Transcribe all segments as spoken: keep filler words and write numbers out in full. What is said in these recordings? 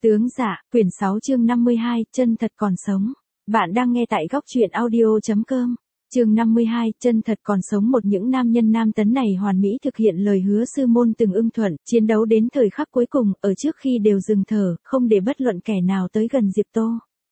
Tướng dạ, quyển sáu chương năm mươi hai, chân thật còn sống. Bạn đang nghe tại góc truyện audio.com. Chương năm mươi hai, chân thật còn sống. Một những nam nhân nam tấn này hoàn mỹ thực hiện lời hứa sư môn từng ưng thuận, chiến đấu đến thời khắc cuối cùng, ở trước khi đều dừng thở, không để bất luận kẻ nào tới gần Diệp Tô.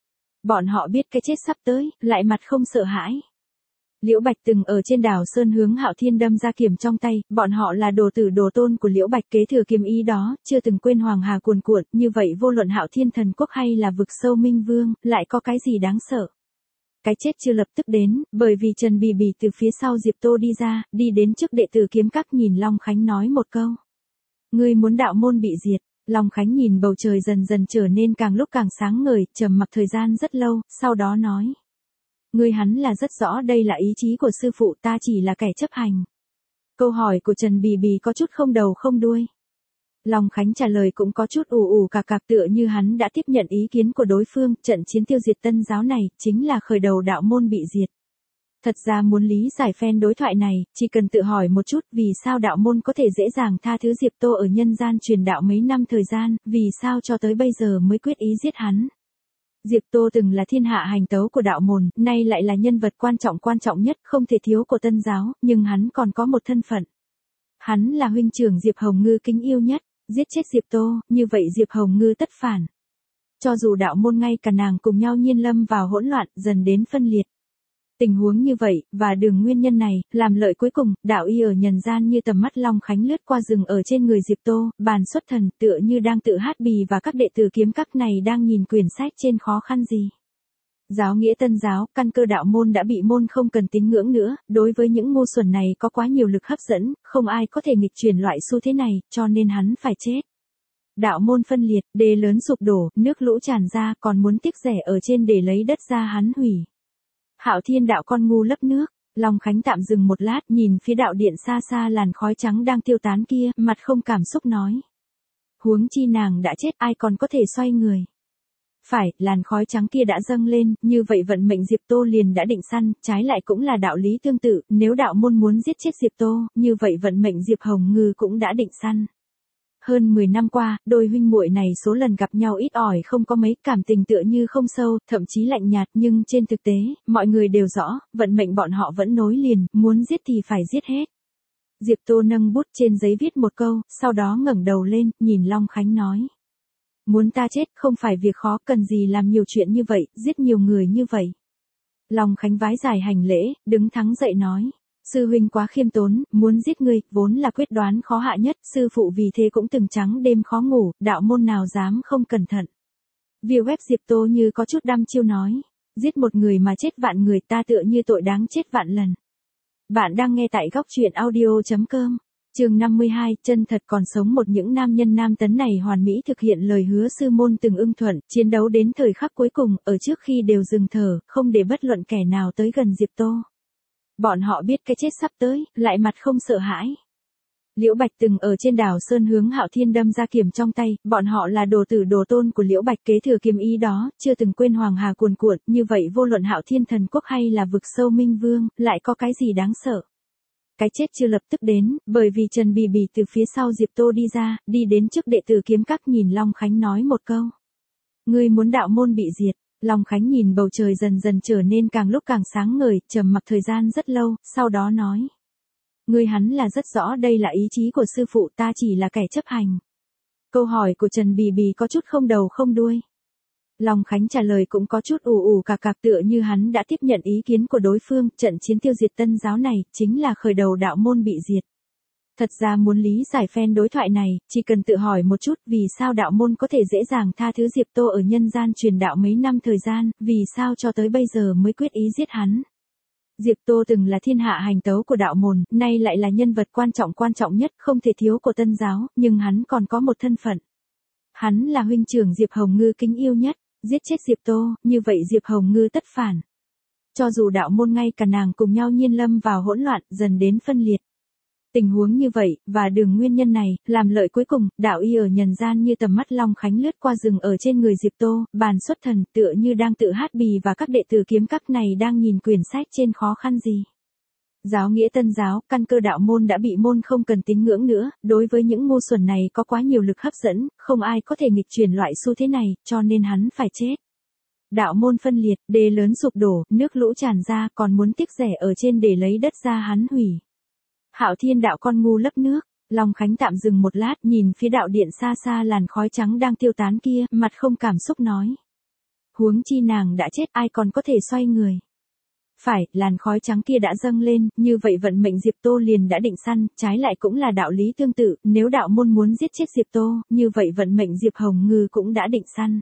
Bọn họ biết cái chết sắp tới, lại mặt không sợ hãi. Liễu Bạch từng ở trên đảo Sơn hướng Hạo Thiên đâm ra kiếm trong tay, bọn họ là đồ tử đồ tôn của Liễu Bạch kế thừa kiếm ý đó, chưa từng quên hoàng hà cuồn cuộn, như vậy vô luận Hạo Thiên thần quốc hay là vực sâu Minh Vương, lại có cái gì đáng sợ. Cái chết chưa lập tức đến, bởi vì Trần Bì Bì từ phía sau Diệp Tô đi ra, đi đến trước đệ tử kiếm các nhìn Long Khánh nói một câu. Ngươi muốn đạo môn bị diệt. Long Khánh nhìn bầu trời dần dần trở nên càng lúc càng sáng ngời, trầm mặc thời gian rất lâu, sau đó nói. Ngươi hắn là rất rõ đây là ý chí của sư phụ, ta chỉ là kẻ chấp hành. Câu hỏi của Trần Bì Bì có chút không đầu không đuôi. Long Khánh trả lời cũng có chút ù ù cạc cạc, tựa như hắn đã tiếp nhận ý kiến của đối phương, trận chiến tiêu diệt Tân giáo này, chính là khởi đầu đạo môn bị diệt. Thật ra muốn lý giải phen đối thoại này, chỉ cần tự hỏi một chút vì sao đạo môn có thể dễ dàng tha thứ Diệp Tô ở nhân gian truyền đạo mấy năm thời gian, vì sao cho tới bây giờ mới quyết ý giết hắn. Diệp Tô từng là thiên hạ hành tấu của đạo môn, nay lại là nhân vật quan trọng quan trọng nhất, không thể thiếu của Tân giáo, nhưng hắn còn có một thân phận. Hắn là huynh trưởng Diệp Hồng Ngư kính yêu nhất, giết chết Diệp Tô, như vậy Diệp Hồng Ngư tất phản. Cho dù đạo môn ngay cả nàng cùng nhau nhiên lâm vào hỗn loạn, dần đến phân liệt. Tình huống như vậy, và đường nguyên nhân này, làm lợi cuối cùng, đạo y ở nhân gian như tầm mắt Long Khánh lướt qua rừng ở trên người Diệp Tô, bàn xuất thần, tựa như đang tự hát bì và các đệ tử kiếm các này đang nhìn quyển sách trên khó khăn gì. Giáo nghĩa Tân giáo, căn cơ đạo môn đã bị môn không cần tín ngưỡng nữa, đối với những ngu xuẩn này có quá nhiều lực hấp dẫn, không ai có thể nghịch chuyển loại xu thế này, cho nên hắn phải chết. Đạo môn phân liệt, đê lớn sụp đổ, nước lũ tràn ra, còn muốn tiếc rẻ ở trên để lấy đất ra hắn hủy. Hạo Thiên đạo con ngu lấp nước. Long Khánh tạm dừng một lát, nhìn phía đạo điện xa xa làn khói trắng đang tiêu tán kia, mặt không cảm xúc nói. Huống chi nàng đã chết, ai còn có thể xoay người. Phải, làn khói trắng kia đã dâng lên, như vậy vận mệnh Diệp Tô liền đã định săn, trái lại cũng là đạo lý tương tự, nếu đạo môn muốn giết chết Diệp Tô, như vậy vận mệnh Diệp Hồng Ngư cũng đã định săn. Hơn mười năm qua, đôi huynh muội này số lần gặp nhau ít ỏi không có mấy, cảm tình tựa như không sâu, thậm chí lạnh nhạt, nhưng trên thực tế, mọi người đều rõ, vận mệnh bọn họ vẫn nối liền, muốn giết thì phải giết hết. Diệp Tô nâng bút trên giấy viết một câu, sau đó ngẩng đầu lên, nhìn Long Khánh nói. Muốn ta chết không phải việc khó, cần gì làm nhiều chuyện như vậy, giết nhiều người như vậy. Long Khánh vái dài hành lễ, đứng thắng dậy nói. Sư huynh quá khiêm tốn, muốn giết ngươi, vốn là quyết đoán khó hạ nhất, sư phụ vì thế cũng từng trắng đêm khó ngủ, đạo môn nào dám không cẩn thận. View web Diệp Tô như có chút đăm chiêu nói, giết một người mà chết vạn người, ta tựa như tội đáng chết vạn lần. Bạn đang nghe tại góc truyện audio.com. Chương năm mươi hai, chân thật còn sống. Một những nam nhân nam tấn này hoàn mỹ thực hiện lời hứa sư môn từng ưng thuận, chiến đấu đến thời khắc cuối cùng, ở trước khi đều dừng thở, không để bất luận kẻ nào tới gần Diệp Tô. Bọn họ biết cái chết sắp tới, lại mặt không sợ hãi. Liễu Bạch từng ở trên đảo Sơn hướng Hạo Thiên đâm ra kiếm trong tay, bọn họ là đồ tử đồ tôn của Liễu Bạch kế thừa kiếm ý đó, chưa từng quên hoàng hà cuồn cuộn, như vậy vô luận Hạo Thiên thần quốc hay là vực sâu Minh Vương, lại có cái gì đáng sợ. Cái chết chưa lập tức đến, bởi vì Trần Bì Bì từ phía sau Diệp Tô đi ra, đi đến trước đệ tử kiếm các nhìn Long Khánh nói một câu. Ngươi muốn đạo môn bị diệt. Long Khánh nhìn bầu trời dần dần trở nên càng lúc càng sáng ngời, trầm mặc thời gian rất lâu, sau đó nói. Ngươi hắn là rất rõ đây là ý chí của sư phụ, ta chỉ là kẻ chấp hành. Câu hỏi của Trần Bì Bì có chút không đầu không đuôi. Long Khánh trả lời cũng có chút ù ù cạc cạc, tựa như hắn đã tiếp nhận ý kiến của đối phương, trận chiến tiêu diệt Tân giáo này, chính là khởi đầu đạo môn bị diệt. Thật ra muốn lý giải phen đối thoại này, chỉ cần tự hỏi một chút vì sao đạo môn có thể dễ dàng tha thứ Diệp Tô ở nhân gian truyền đạo mấy năm thời gian, vì sao cho tới bây giờ mới quyết ý giết hắn. Diệp Tô từng là thiên hạ hành tấu của đạo môn, nay lại là nhân vật quan trọng quan trọng nhất, không thể thiếu của Tân giáo, nhưng hắn còn có một thân phận. Hắn là huynh trưởng Diệp Hồng Ngư kính yêu nhất, giết chết Diệp Tô, như vậy Diệp Hồng Ngư tất phản. Cho dù đạo môn ngay cả nàng cùng nhau nhiên lâm vào hỗn loạn, dần đến phân liệt. Tình huống như vậy, và đường nguyên nhân này, làm lợi cuối cùng, đạo y ở nhân gian như tầm mắt Long Khánh lướt qua rừng ở trên người Diệp Tô, bàn xuất thần, tựa như đang tự hát bì và các đệ tử kiếm các này đang nhìn quyển sách trên khó khăn gì. Giáo nghĩa Tân giáo, căn cơ đạo môn đã bị môn không cần tín ngưỡng nữa, đối với những ngu xuẩn này có quá nhiều lực hấp dẫn, không ai có thể nghịch chuyển loại xu thế này, cho nên hắn phải chết. Đạo môn phân liệt, đê lớn sụp đổ, nước lũ tràn ra, còn muốn tiếc rẻ ở trên để lấy đất ra hắn hủy. Hạo Thiên đạo con ngu lấp nước. Long Khánh tạm dừng một lát, nhìn phía đạo điện xa xa làn khói trắng đang tiêu tán kia, mặt không cảm xúc nói. Huống chi nàng đã chết, ai còn có thể xoay người. Phải, làn khói trắng kia đã dâng lên, như vậy vận mệnh Diệp Tô liền đã định săn, trái lại cũng là đạo lý tương tự, nếu đạo môn muốn giết chết Diệp Tô, như vậy vận mệnh Diệp Hồng Ngư cũng đã định săn.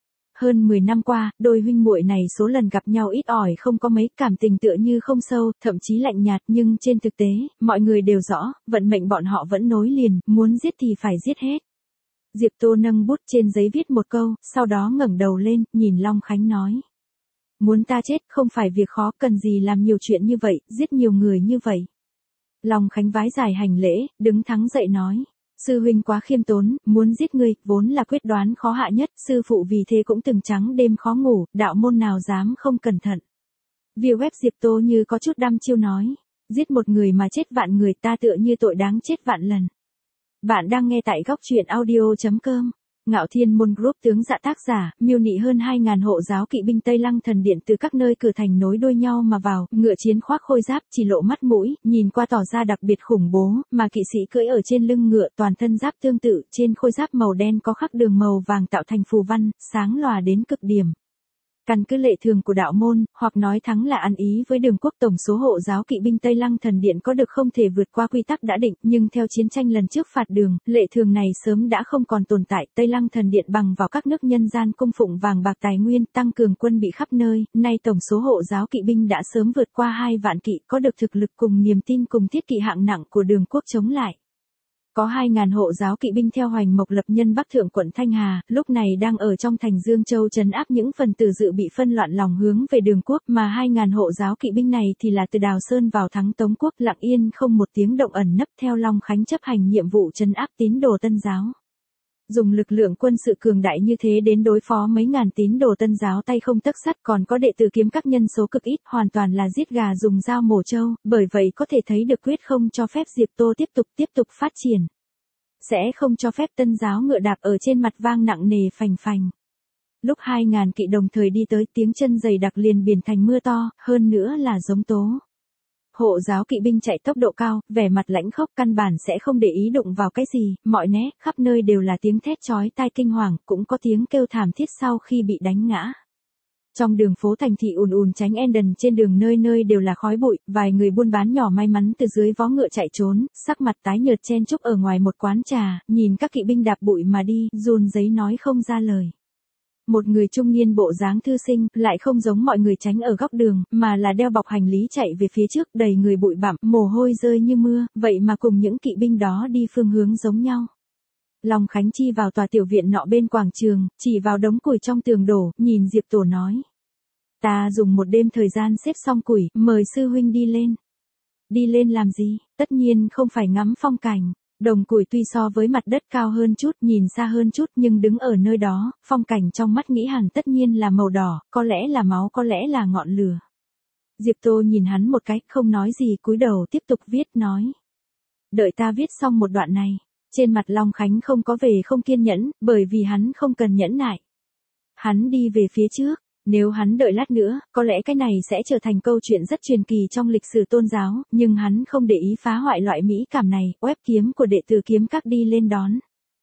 Hơn mười năm qua, đôi huynh muội này số lần gặp nhau ít ỏi không có mấy, cảm tình tựa như không sâu, thậm chí lạnh nhạt, nhưng trên thực tế, mọi người đều rõ, vận mệnh bọn họ vẫn nối liền, muốn giết thì phải giết hết. Diệp Tô nâng bút trên giấy viết một câu, sau đó ngẩng đầu lên, nhìn Long Khánh nói. Muốn ta chết không phải việc khó, cần gì làm nhiều chuyện như vậy, giết nhiều người như vậy. Long Khánh vái dài hành lễ, đứng thắng dậy nói. Sư huynh quá khiêm tốn, muốn giết ngươi, vốn là quyết đoán khó hạ nhất, sư phụ vì thế cũng từng trắng đêm khó ngủ, đạo môn nào dám không cẩn thận. View web Diệp Tô như có chút đăm chiêu nói, giết một người mà chết vạn người, ta tựa như tội đáng chết vạn lần. Bạn đang nghe tại góc truyện audio chấm com. Ngạo Thiên Môn Group tướng dạ tác giả, miêu nị hơn hai ngàn hộ giáo kỵ binh Tây Lăng thần điện từ các nơi cửa thành nối đuôi nhau mà vào, ngựa chiến khoác khôi giáp, chỉ lộ mắt mũi, nhìn qua tỏ ra đặc biệt khủng bố, mà kỵ sĩ cưỡi ở trên lưng ngựa, toàn thân giáp tương tự, trên khôi giáp màu đen có khắc đường màu vàng tạo thành phù văn, sáng lòa đến cực điểm. Căn cứ lệ thường của đạo môn, hoặc nói thắng là ăn ý với Đường Quốc, tổng số hộ giáo kỵ binh Tây Lăng thần điện có được không thể vượt qua quy tắc đã định, nhưng theo chiến tranh lần trước phạt Đường, lệ thường này sớm đã không còn tồn tại. Tây Lăng thần điện bằng vào các nước nhân gian cung phụng vàng bạc tài nguyên, tăng cường quân bị khắp nơi, nay tổng số hộ giáo kỵ binh đã sớm vượt qua hai vạn kỵ, có được thực lực cùng niềm tin cùng thiết kỵ hạng nặng của Đường Quốc chống lại. Có hai ngàn hộ giáo kỵ binh theo Hoành Mộc Lập Nhân Bắc Thượng quận Thanh Hà, lúc này đang ở trong thành Dương Châu trấn áp những phần tử dự bị phân loạn lòng hướng về Đường Quốc, mà hai ngàn hộ giáo kỵ binh này thì là từ Đào Sơn vào thắng Tống Quốc, lặng yên không một tiếng động ẩn nấp theo Long Khánh chấp hành nhiệm vụ trấn áp tín đồ Tân giáo. Dùng lực lượng quân sự cường đại như thế đến đối phó mấy ngàn tín đồ Tân giáo tay không tấc sắt, còn có đệ tử kiếm các nhân số cực ít, hoàn toàn là giết gà dùng dao mổ trâu, bởi vậy có thể thấy được quyết không cho phép Diệp Tô tiếp tục tiếp tục phát triển. Sẽ không cho phép Tân giáo ngựa đạp ở trên mặt vang nặng nề phành phành. Lúc hai ngàn kỵ đồng thời đi tới, tiếng chân dày đặc liền biển thành mưa to, hơn nữa là giống tố. Hộ giáo kỵ binh chạy tốc độ cao, vẻ mặt lãnh khốc, căn bản sẽ không để ý đụng vào cái gì, mọi né, khắp nơi đều là tiếng thét chói tai kinh hoàng, cũng có tiếng kêu thảm thiết sau khi bị đánh ngã. Trong đường phố thành thị ùn ùn tránh Enden, trên đường nơi nơi đều là khói bụi, vài người buôn bán nhỏ may mắn từ dưới vó ngựa chạy trốn, sắc mặt tái nhợt chen chúc ở ngoài một quán trà, nhìn các kỵ binh đạp bụi mà đi, run rẩy nói không ra lời. Một người trung niên bộ dáng thư sinh, lại không giống mọi người tránh ở góc đường, mà là đeo bọc hành lý chạy về phía trước, đầy người bụi bặm, mồ hôi rơi như mưa, vậy mà cùng những kỵ binh đó đi phương hướng giống nhau. Long Khánh chi vào tòa tiểu viện nọ bên quảng trường, chỉ vào đống củi trong tường đổ, nhìn Diệp Tổ nói. Ta dùng một đêm thời gian xếp xong củi, mời sư huynh đi lên. Đi lên làm gì? Tất nhiên không phải ngắm phong cảnh. Đồng củi tuy so với mặt đất cao hơn chút, nhìn xa hơn chút, nhưng đứng ở nơi đó, phong cảnh trong mắt nghĩ hẳn tất nhiên là màu đỏ, có lẽ là máu, có lẽ là ngọn lửa. Diệp Tô nhìn hắn một cái, không nói gì, cúi đầu tiếp tục viết, nói. Đợi ta viết xong một đoạn này. Trên mặt Long Khánh không có vẻ không kiên nhẫn, bởi vì hắn không cần nhẫn nại. Hắn đi về phía trước, nếu hắn đợi lát nữa, có lẽ cái này sẽ trở thành câu chuyện rất truyền kỳ trong lịch sử tôn giáo, nhưng hắn không để ý phá hoại loại mỹ cảm này, oép kiếm của đệ tử kiếm các đi lên đón.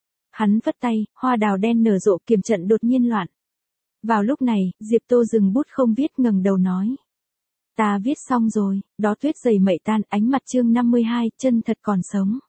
Hắn vất tay, hoa đào đen nở rộ, kiềm trận đột nhiên loạn. Vào lúc này, Diệp Tô dừng bút không viết, ngẩng đầu nói. Ta viết xong rồi, đó tuyết dày mây tan, ánh mặt chương năm mươi hai, chân thật còn sống.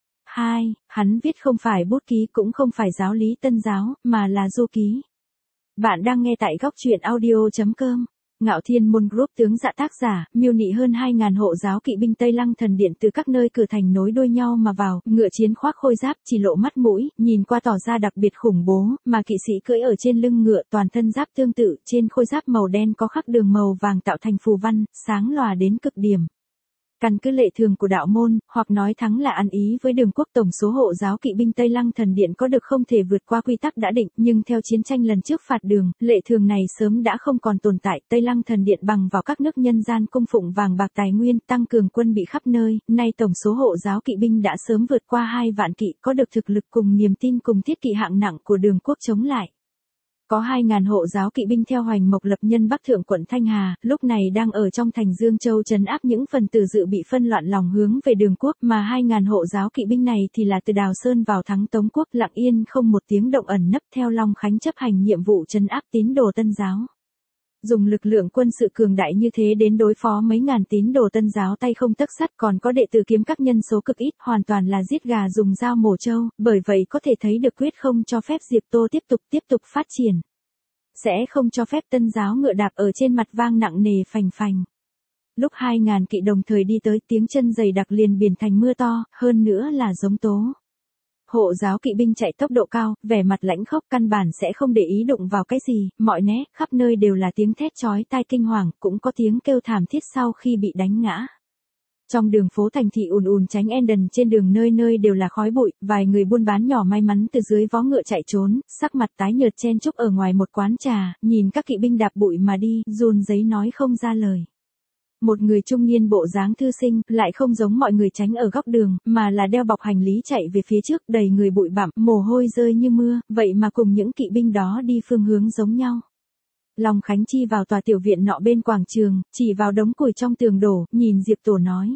Hai, hắn viết không phải bút ký cũng không phải giáo lý Tân giáo, mà là du ký. Bạn đang nghe tại góc truyện audio chấm com. Ngạo Thiên Môn Group tướng dạ tác giả, miêu nị hơn hai ngàn hộ giáo kỵ binh Tây Lăng thần điện từ các nơi cửa thành nối đuôi nhau mà vào, ngựa chiến khoác khôi giáp, chỉ lộ mắt mũi, nhìn qua tỏ ra đặc biệt khủng bố, mà kỵ sĩ cưỡi ở trên lưng ngựa, toàn thân giáp tương tự, trên khôi giáp màu đen có khắc đường màu vàng tạo thành phù văn, sáng lòa đến cực điểm. Căn cứ lệ thường của đạo môn, hoặc nói thắng là ăn ý với Đường Quốc, tổng số hộ giáo kỵ binh Tây Lăng Thần Điện có được không thể vượt qua quy tắc đã định, nhưng theo chiến tranh lần trước phạt Đường, lệ thường này sớm đã không còn tồn tại. Tây Lăng Thần Điện bằng vào các nước nhân gian cung phụng vàng bạc tài nguyên, tăng cường quân bị khắp nơi, nay tổng số hộ giáo kỵ binh đã sớm vượt qua hai vạn kỵ, có được thực lực cùng niềm tin cùng thiết kỵ hạng nặng của Đường Quốc chống lại. Có hai ngàn hộ giáo kỵ binh theo Hoành Mộc Lập Nhân Bắc Thượng quận Thanh Hà, lúc này đang ở trong thành Dương Châu trấn áp những phần tử dự bị phân loạn lòng hướng về Đường Quốc, mà hai ngàn hộ giáo kỵ binh này thì là từ Đào Sơn vào thắng Tống Quốc, lặng yên không một tiếng động ẩn nấp theo Long Khánh chấp hành nhiệm vụ trấn áp tín đồ Tân giáo. Dùng lực lượng quân sự cường đại như thế đến đối phó mấy ngàn tín đồ Tân giáo tay không tấc sắt, còn có đệ tử kiếm các nhân số cực ít, hoàn toàn là giết gà dùng dao mổ trâu, bởi vậy có thể thấy được quyết không cho phép Diệp Tô tiếp tục tiếp tục phát triển. Sẽ không cho phép Tân giáo ngựa đạp ở trên mặt vang nặng nề phành phành. Lúc hai ngàn kỵ đồng thời đi tới, tiếng chân dày đặc liền biển thành mưa to, hơn nữa là giống tố. Hộ giáo kỵ binh chạy tốc độ cao, vẻ mặt lãnh khốc, căn bản sẽ không để ý đụng vào cái gì, mọi né, khắp nơi đều là tiếng thét chói tai kinh hoàng, cũng có tiếng kêu thảm thiết sau khi bị đánh ngã. Trong đường phố thành thị ùn ùn tránh Enden, trên đường nơi nơi đều là khói bụi, vài người buôn bán nhỏ may mắn từ dưới vó ngựa chạy trốn, sắc mặt tái nhợt chen chúc ở ngoài một quán trà, nhìn các kỵ binh đạp bụi mà đi, run rẩy nói không ra lời. Một người trung niên bộ dáng thư sinh, lại không giống mọi người tránh ở góc đường, mà là đeo bọc hành lý chạy về phía trước, đầy người bụi bặm, mồ hôi rơi như mưa, vậy mà cùng những kỵ binh đó đi phương hướng giống nhau. Long Khánh chi vào tòa tiểu viện nọ bên quảng trường, chỉ vào đống củi trong tường đổ, nhìn Diệp Tổ nói.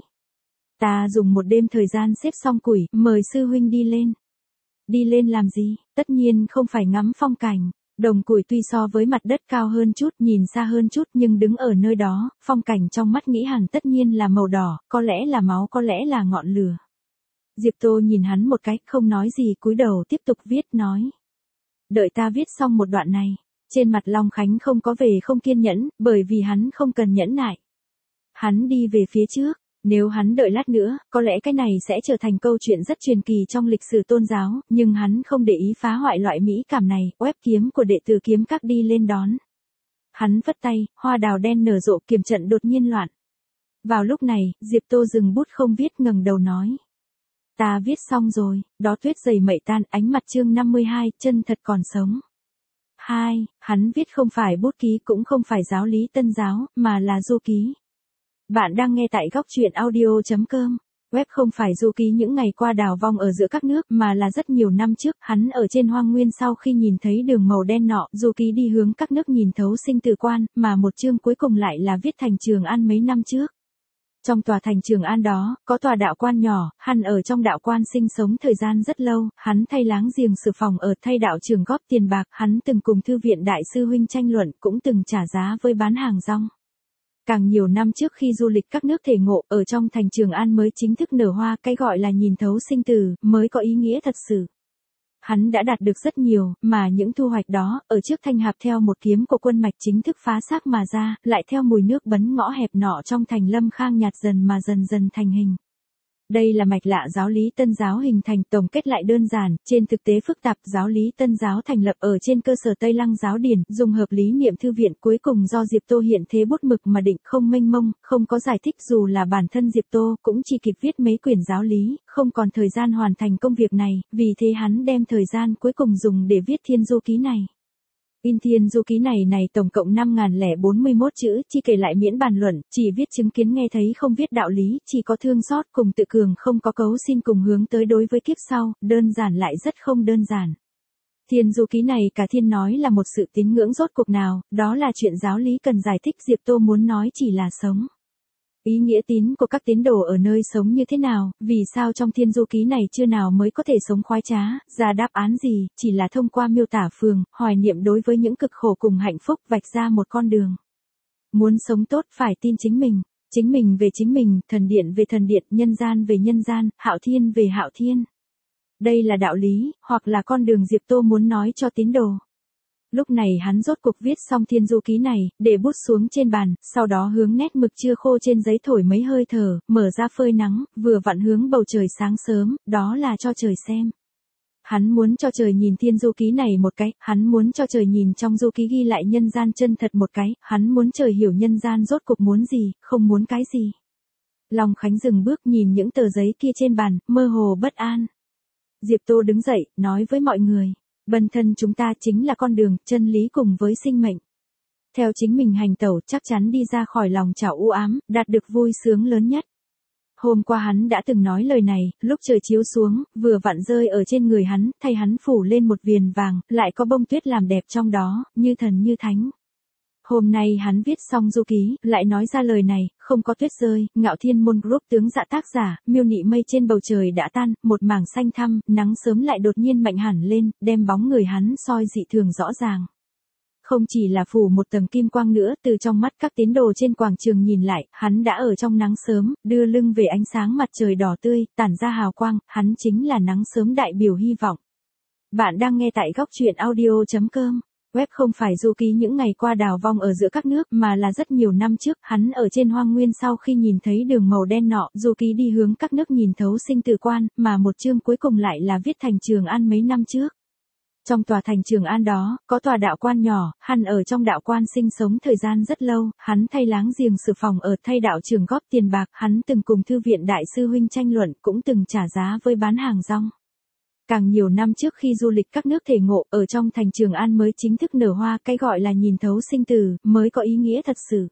Ta dùng một đêm thời gian xếp xong củi, mời sư huynh đi lên. Đi lên làm gì? Tất nhiên không phải ngắm phong cảnh. Đồng củi tuy so với mặt đất cao hơn chút, nhìn xa hơn chút, nhưng đứng ở nơi đó, phong cảnh trong mắt nghĩ hẳn tất nhiên là màu đỏ, có lẽ là máu, có lẽ là ngọn lửa. Diệp Tô nhìn hắn một cái, không nói gì, cúi đầu tiếp tục viết, nói. Đợi ta viết xong một đoạn này. Trên mặt Long Khánh không có vẻ không kiên nhẫn, bởi vì hắn không cần nhẫn nại. Hắn đi về phía trước, nếu hắn đợi lát nữa, có lẽ cái này sẽ trở thành câu chuyện rất truyền kỳ trong lịch sử tôn giáo, nhưng hắn không để ý phá hoại loại mỹ cảm này, oép kiếm của đệ tử kiếm các đi lên đón. Hắn vất tay, hoa đào đen nở rộ, kiềm trận đột nhiên loạn. Vào lúc này, Diệp Tô dừng bút không viết, ngẩng đầu nói. Ta viết xong rồi, đó tuyết dày mây tan, ánh mặt chương năm mươi hai, chân thật còn sống. Hai, hắn viết không phải bút ký cũng không phải giáo lý Tân giáo, mà là du ký. Bạn đang nghe tại góc truyện audio chấm com. Web không phải du ký những ngày qua đào vong ở giữa các nước, mà là rất nhiều năm trước, hắn ở trên hoang nguyên sau khi nhìn thấy đường màu đen nọ, du ký đi hướng các nước nhìn thấu sinh tử quan, mà một chương cuối cùng lại là viết thành Trường An mấy năm trước. Trong tòa thành Trường An đó, có tòa đạo quan nhỏ, hắn ở trong đạo quan sinh sống thời gian rất lâu, hắn thay láng giềng sự phòng ở, thay đạo trưởng góp tiền bạc, hắn từng cùng thư viện đại sư huynh tranh luận, cũng từng trả giá với bán hàng rong. Càng nhiều năm trước khi du lịch các nước thể ngộ, ở trong thành Trường An mới chính thức nở hoa, cái gọi là nhìn thấu sinh tử, mới có ý nghĩa thật sự. Hắn đã đạt được rất nhiều, mà những thu hoạch đó, ở trước thanh hạp theo một kiếm của quân mạch chính thức phá xác mà ra, lại theo mùi nước bấn ngõ hẹp nọ trong thành Lâm Khang nhạt dần mà dần dần thành hình. Đây là mạch lạ giáo lý Tân giáo hình thành, tổng kết lại đơn giản, trên thực tế phức tạp. Giáo lý Tân giáo thành lập ở trên cơ sở Tây Lăng giáo điển, dùng hợp lý niệm thư viện, cuối cùng do Diệp Tô hiện thế bút mực mà định, không mênh mông, không có giải thích, dù là bản thân Diệp Tô cũng chỉ kịp viết mấy quyển giáo lý, không còn thời gian hoàn thành công việc này, vì thế hắn đem thời gian cuối cùng dùng để viết Thiên Du ký này. In Thiên Du ký này này tổng cộng năm nghìn lẻ bốn mươi mốt chữ, chi kể lại miễn bàn luận, chỉ viết chứng kiến nghe thấy không viết đạo lý, chỉ có thương xót cùng tự cường, không có cấu xin cùng hướng tới đối với kiếp sau, đơn giản lại rất không đơn giản. Thiên Du ký này cả thiên nói là một sự tín ngưỡng rốt cuộc nào, đó là chuyện giáo lý cần giải thích, Diệp Tô muốn nói chỉ là sống. Ý nghĩa tín của các tín đồ ở nơi sống như thế nào, vì sao trong Thiên Du ký này chưa nào mới có thể sống khoái trá, ra đáp án gì, chỉ là thông qua miêu tả phường, hoài niệm đối với những cực khổ cùng hạnh phúc, vạch ra một con đường. Muốn sống tốt phải tin chính mình, chính mình về chính mình, thần điện về thần điện, nhân gian về nhân gian, hạo thiên về hạo thiên. Đây là đạo lý, hoặc là con đường Diệp Tô muốn nói cho tín đồ. Lúc này hắn rốt cuộc viết xong Thiên Du ký này, để bút xuống trên bàn, sau đó hướng nét mực chưa khô trên giấy thổi mấy hơi thở, mở ra phơi nắng, vừa vặn hướng bầu trời sáng sớm, đó là cho trời xem. Hắn muốn cho trời nhìn Thiên Du ký này một cái, hắn muốn cho trời nhìn trong du ký ghi lại nhân gian chân thật một cái, hắn muốn trời hiểu nhân gian rốt cuộc muốn gì, không muốn cái gì. Long Khánh dừng bước nhìn những tờ giấy kia trên bàn, mơ hồ bất an. Diệp Tô đứng dậy, nói với mọi người. Bản thân chúng ta chính là con đường, chân lý cùng với sinh mệnh. Theo chính mình hành tẩu chắc chắn đi ra khỏi lòng chảo u ám, đạt được vui sướng lớn nhất. Hôm qua hắn đã từng nói lời này, lúc trời chiếu xuống, vừa vặn rơi ở trên người hắn, thay hắn phủ lên một viền vàng, lại có bông tuyết làm đẹp trong đó, như thần như thánh. Hôm nay hắn viết xong du ký, lại nói ra lời này, không có tuyết rơi, Ngạo Thiên Môn Group tướng dạ tác giả, miêu nị mây trên bầu trời đã tan, một mảng xanh thăm, nắng sớm lại đột nhiên mạnh hẳn lên, đem bóng người hắn soi dị thường rõ ràng. Không chỉ là phủ một tầng kim quang nữa, từ trong mắt các tín đồ trên quảng trường nhìn lại, hắn đã ở trong nắng sớm, đưa lưng về ánh sáng mặt trời đỏ tươi, tản ra hào quang, hắn chính là nắng sớm đại biểu hy vọng. Bạn đang nghe tại góc truyện audio chấm com. Web không phải du ký những ngày qua đào vong ở giữa các nước mà là rất nhiều năm trước, hắn ở trên hoang nguyên sau khi nhìn thấy đường màu đen nọ, du ký đi hướng các nước nhìn thấu sinh tử quan, mà một chương cuối cùng lại là viết thành Trường An mấy năm trước. Trong tòa thành Trường An đó, có tòa đạo quan nhỏ, hắn ở trong đạo quan sinh sống thời gian rất lâu, hắn thay láng giềng sự phòng ở, thay đạo trưởng góp tiền bạc, hắn từng cùng thư viện đại sư huynh tranh luận, cũng từng trả giá với bán hàng rong. Càng nhiều năm trước khi du lịch các nước thể ngộ, ở trong thành Trường An mới chính thức nở hoa, cái gọi là nhìn thấu sinh tử, mới có ý nghĩa thật sự.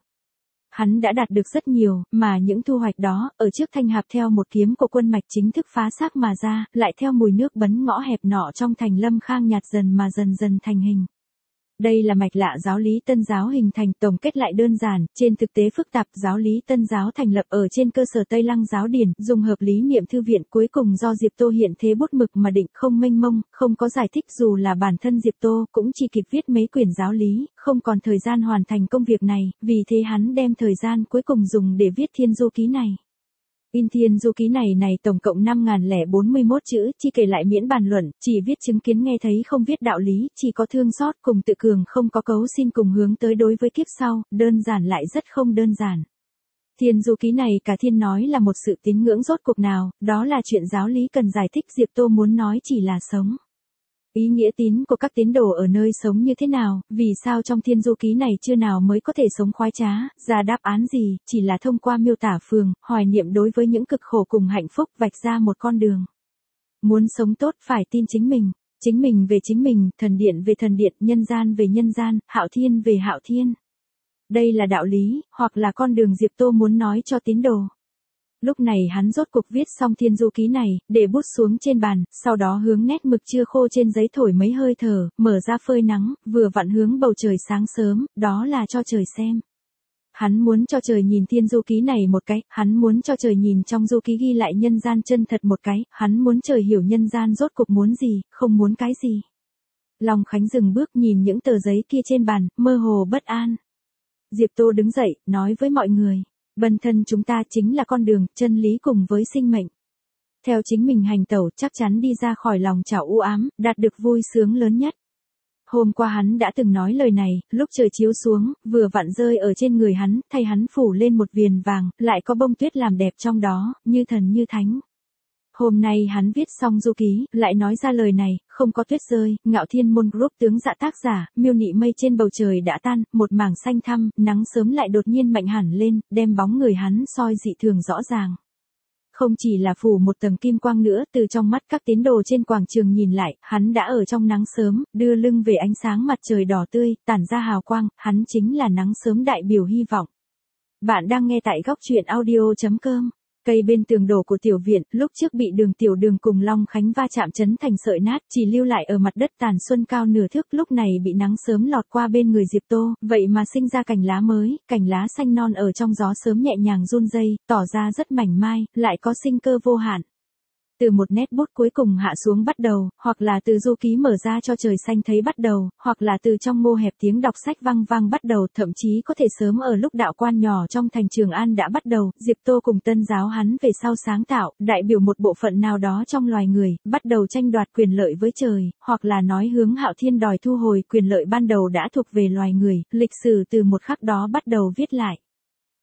Hắn đã đạt được rất nhiều, mà những thu hoạch đó, ở trước Thanh Hạp theo một kiếm của quân mạch chính thức phá xác mà ra, lại theo mùi nước bấn ngõ hẹp nọ trong thành Lâm Khang nhạt dần mà dần dần thành hình. Đây là mạch lạ giáo lý Tân giáo hình thành, tổng kết lại đơn giản, trên thực tế phức tạp. Giáo lý Tân giáo thành lập ở trên cơ sở Tây Lăng giáo điển, dùng hợp lý niệm thư viện, cuối cùng do Diệp Tô hiện thế bút mực mà định, không mênh mông, không có giải thích, dù là bản thân Diệp Tô cũng chỉ kịp viết mấy quyển giáo lý, không còn thời gian hoàn thành công việc này, vì thế hắn đem thời gian cuối cùng dùng để viết Thiên Du Ký này. In Thiên Du Ký này này tổng cộng năm nghìn lẻ bốn mươi mốt chữ, chi kể lại miễn bàn luận, chỉ viết chứng kiến nghe thấy không viết đạo lý, chỉ có thương xót cùng tự cường, không có cấu xin cùng hướng tới đối với kiếp sau, đơn giản lại rất không đơn giản. Thiên Du Ký này cả thiên nói là một sự tín ngưỡng rốt cuộc nào, đó là chuyện giáo lý cần giải thích, Diệp Tô muốn nói chỉ là sống. Ý nghĩa tín của các tín đồ ở nơi sống như thế nào, vì sao trong Thiên Du Ký này chưa nào mới có thể sống khoái trá, ra đáp án gì, chỉ là thông qua miêu tả phường, hoài niệm đối với những cực khổ cùng hạnh phúc, vạch ra một con đường. Muốn sống tốt phải tin chính mình, chính mình về chính mình, thần điện về thần điện, nhân gian về nhân gian, hạo thiên về hạo thiên. Đây là đạo lý, hoặc là con đường Diệp Tô muốn nói cho tín đồ. Lúc này hắn rốt cuộc viết xong Thiên Du Ký này, để bút xuống trên bàn, sau đó hướng nét mực chưa khô trên giấy thổi mấy hơi thở, mở ra phơi nắng, vừa vặn hướng bầu trời sáng sớm, đó là cho trời xem. Hắn muốn cho trời nhìn Thiên Du Ký này một cái, hắn muốn cho trời nhìn trong du ký ghi lại nhân gian chân thật một cái, hắn muốn trời hiểu nhân gian rốt cuộc muốn gì, không muốn cái gì. Long Khánh dừng bước nhìn những tờ giấy kia trên bàn, mơ hồ bất an. Diệp Tô đứng dậy, nói với mọi người. Bản thân chúng ta chính là con đường, chân lý cùng với sinh mệnh. Theo chính mình hành tẩu chắc chắn đi ra khỏi lòng chảo u ám, đạt được vui sướng lớn nhất. Hôm qua hắn đã từng nói lời này, lúc trời chiếu xuống, vừa vặn rơi ở trên người hắn, thay hắn phủ lên một viền vàng, lại có bông tuyết làm đẹp trong đó, như thần như thánh. Hôm nay hắn viết xong du ký, lại nói ra lời này, không có tuyết rơi, Ngạo Thiên Môn Group tướng dạ tác giả, miêu nị mây trên bầu trời đã tan, một mảng xanh thăm, nắng sớm lại đột nhiên mạnh hẳn lên, đem bóng người hắn soi dị thường rõ ràng. Không chỉ là phủ một tầng kim quang nữa, từ trong mắt các tín đồ trên quảng trường nhìn lại, hắn đã ở trong nắng sớm, đưa lưng về ánh sáng mặt trời đỏ tươi, tản ra hào quang, hắn chính là nắng sớm đại biểu hy vọng. Bạn đang nghe tại góc truyện audio chấm com. Cây bên tường đổ của tiểu viện, lúc trước bị Đường Tiểu Đường cùng Long Khánh va chạm chấn thành sợi nát, chỉ lưu lại ở mặt đất tàn xuân cao nửa thước, lúc này bị nắng sớm lọt qua bên người Diệp Tô, vậy mà sinh ra cành lá mới, cành lá xanh non ở trong gió sớm nhẹ nhàng run rây, tỏ ra rất mảnh mai, lại có sinh cơ vô hạn. Từ một nét bút cuối cùng hạ xuống bắt đầu, hoặc là từ du ký mở ra cho trời xanh thấy bắt đầu, hoặc là từ trong ngô hẹp tiếng đọc sách vang vang bắt đầu, thậm chí có thể sớm ở lúc đạo quan nhỏ trong thành Trường An đã bắt đầu, Diệp Tô cùng Tân giáo hắn về sau sáng tạo, đại biểu một bộ phận nào đó trong loài người, bắt đầu tranh đoạt quyền lợi với trời, hoặc là nói hướng hạo thiên đòi thu hồi quyền lợi ban đầu đã thuộc về loài người, lịch sử từ một khắc đó bắt đầu viết lại.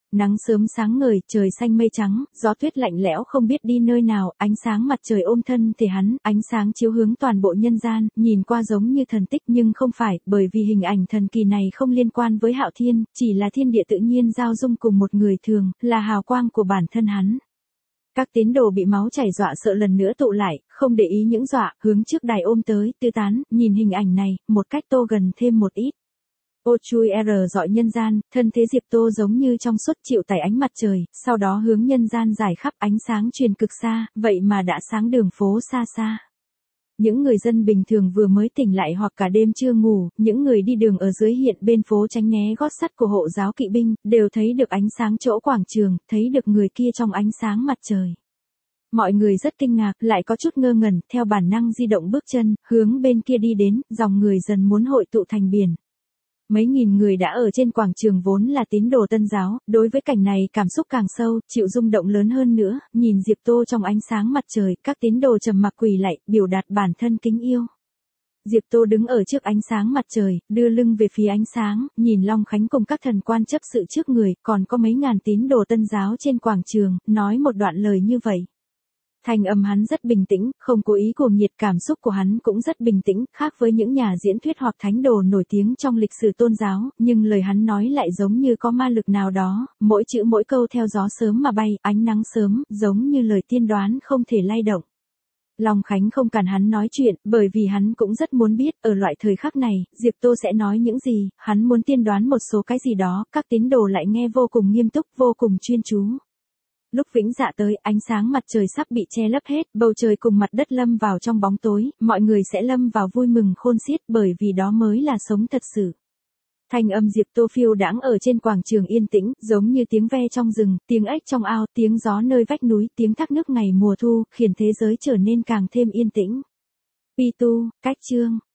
Nắng sớm sáng ngời, trời xanh mây trắng, gió tuyết lạnh lẽo không biết đi nơi nào, ánh sáng mặt trời ôm thân thể hắn, ánh sáng chiếu hướng toàn bộ nhân gian, nhìn qua giống như thần tích nhưng không phải, bởi vì hình ảnh thần kỳ này không liên quan với Hạo Thiên, chỉ là thiên địa tự nhiên giao dung cùng một người thường, là hào quang của bản thân hắn. Các tín đồ bị máu chảy dọa sợ lần nữa tụ lại, không để ý những dọa, hướng trước đài ôm tới, tư tán, nhìn hình ảnh này, một cách tô gần thêm một ít. Ô chui R dọi nhân gian, thân thế Diệp Tô giống như trong suốt chịu tẩy ánh mặt trời, sau đó hướng nhân gian giải khắp ánh sáng truyền cực xa, vậy mà đã sáng đường phố xa xa. Những người dân bình thường vừa mới tỉnh lại hoặc cả đêm chưa ngủ, những người đi đường ở dưới hiện bên phố tránh né gót sắt của hộ giáo kỵ binh, đều thấy được ánh sáng chỗ quảng trường, thấy được người kia trong ánh sáng mặt trời. Mọi người rất kinh ngạc, lại có chút ngơ ngẩn, theo bản năng di động bước chân, hướng bên kia đi đến, dòng người dần muốn hội tụ thành biển. Mấy nghìn người đã ở trên quảng trường vốn là tín đồ Tân giáo, đối với cảnh này cảm xúc càng sâu, chịu rung động lớn hơn nữa, nhìn Diệp Tô trong ánh sáng mặt trời, các tín đồ trầm mặc quỳ lạy, biểu đạt bản thân kính yêu. Diệp Tô đứng ở trước ánh sáng mặt trời, đưa lưng về phía ánh sáng, nhìn Long Khánh cùng các thần quan chấp sự trước người, còn có mấy ngàn tín đồ Tân giáo trên quảng trường, nói một đoạn lời như vậy. Thanh âm hắn rất bình tĩnh, không cố ý cuồng nhiệt, cảm xúc của hắn cũng rất bình tĩnh, khác với những nhà diễn thuyết hoặc thánh đồ nổi tiếng trong lịch sử tôn giáo, nhưng lời hắn nói lại giống như có ma lực nào đó, mỗi chữ mỗi câu theo gió sớm mà bay, ánh nắng sớm, giống như lời tiên đoán không thể lay động. Long Khánh không cần hắn nói chuyện, bởi vì hắn cũng rất muốn biết, ở loại thời khắc này, Diệp Tô sẽ nói những gì, hắn muốn tiên đoán một số cái gì đó, các tín đồ lại nghe vô cùng nghiêm túc, vô cùng chuyên chú. Lúc Vĩnh Dạ tới, ánh sáng mặt trời sắp bị che lấp hết, bầu trời cùng mặt đất lâm vào trong bóng tối, mọi người sẽ lâm vào vui mừng khôn xiết bởi vì đó mới là sống thật sự. Thanh âm Diệp Tô phiêu đãng ở trên quảng trường yên tĩnh, giống như tiếng ve trong rừng, tiếng ếch trong ao, tiếng gió nơi vách núi, tiếng thác nước ngày mùa thu, khiến thế giới trở nên càng thêm yên tĩnh. Pi tu, cách chương.